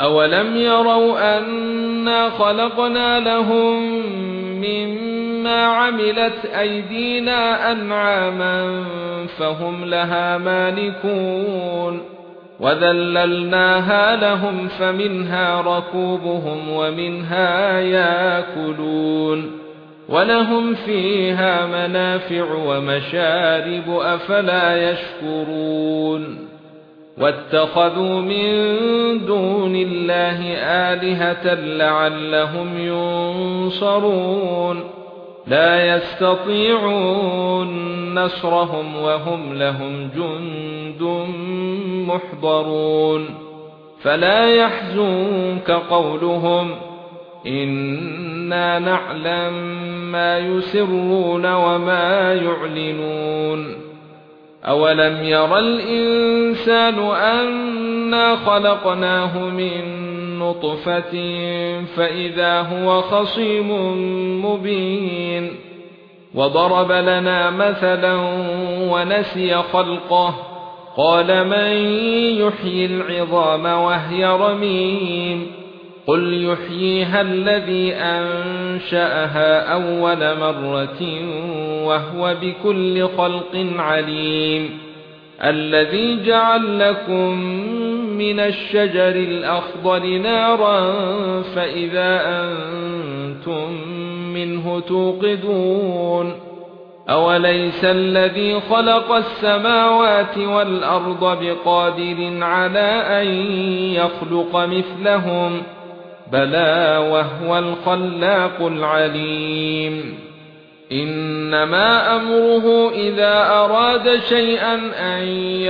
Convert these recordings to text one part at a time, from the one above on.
أَوَلَمْ يَرَوْا أَنَّا خَلَقْنَا لَهُم مِّمَّا عَمِلَتْ أَيْدِينَا أَنْعَامًا فَهُمْ لَهَا مَالِكُونَ وَذَلَّلْنَاهَا لَهُمْ فَمِنْهَا رَكُوبُهُمْ وَمِنْهَا يَأْكُلُونَ وَلَهُمْ فِيهَا مَنَافِعُ وَمَشَارِبُ أَفَلَا يَشْكُرُونَ وَاتَّخَذُوا مِن دُونِ اللَّهِ آلِهَةً لَّعَلَّهُمْ يُنصَرُونَ لَا يَسْتَطِيعُونَ نَصْرَهُمْ وَهُمْ لَهُمْ جُندٌ مُّحْضَرُونَ فَلَا يَحْزُنكَ قَوْلُهُمْ إِنَّا نَعْلَمُ مَا يُسِرُّونَ وَمَا يُعْلِنُونَ أَوَلَمْ يَرَ الْإِنسَانُ أَنَّا خَلَقْنَاهُ مِن نُّطْفَةٍ فَإِذَا هُوَ خَصِيمٌ مُّبِينٌ وَضَرَبَ لَنَا مَثَلًا وَنَسِيَ خَلْقَهُ قَالَ مَن يُحْيِي الْعِظَامَ وَهِيَ رَمِيمٌ قُلْ يُحْيِيهَا الَّذِي أَنشَأَهَا أَوَّلَ مَرَّةٍ وَهُوَ بِكُلِّ خَلْقٍ عَلِيمٌ الَّذِي جَعَلَ لَكُم مِّنَ الشَّجَرِ الْأَخْضَرِ نَارًا فَإِذَا أَنتُم مِّنْهُ تُوقِدُونَ أَوَلَيْسَ الَّذِي خَلَقَ السَّمَاوَاتِ وَالْأَرْضَ بِقَادِرٍ عَلَى أَن يَخْلُقَ مِثْلَهُم بَلَى وَهُوَ الْخَلَّاقُ الْعَلِيمُ إِنَّمَا أَمْرُهُ إِذَا أَرَادَ شَيْئًا أَن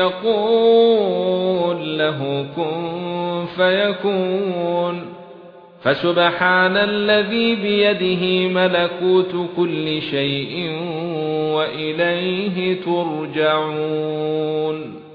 يَقُولَ لَهُ كُن فَيَكُونُ فَسُبْحَانَ الَّذِي بِيَدِهِ مَلَكُوتُ كُلِّ شَيْءٍ وَإِلَيْهِ تُرْجَعُونَ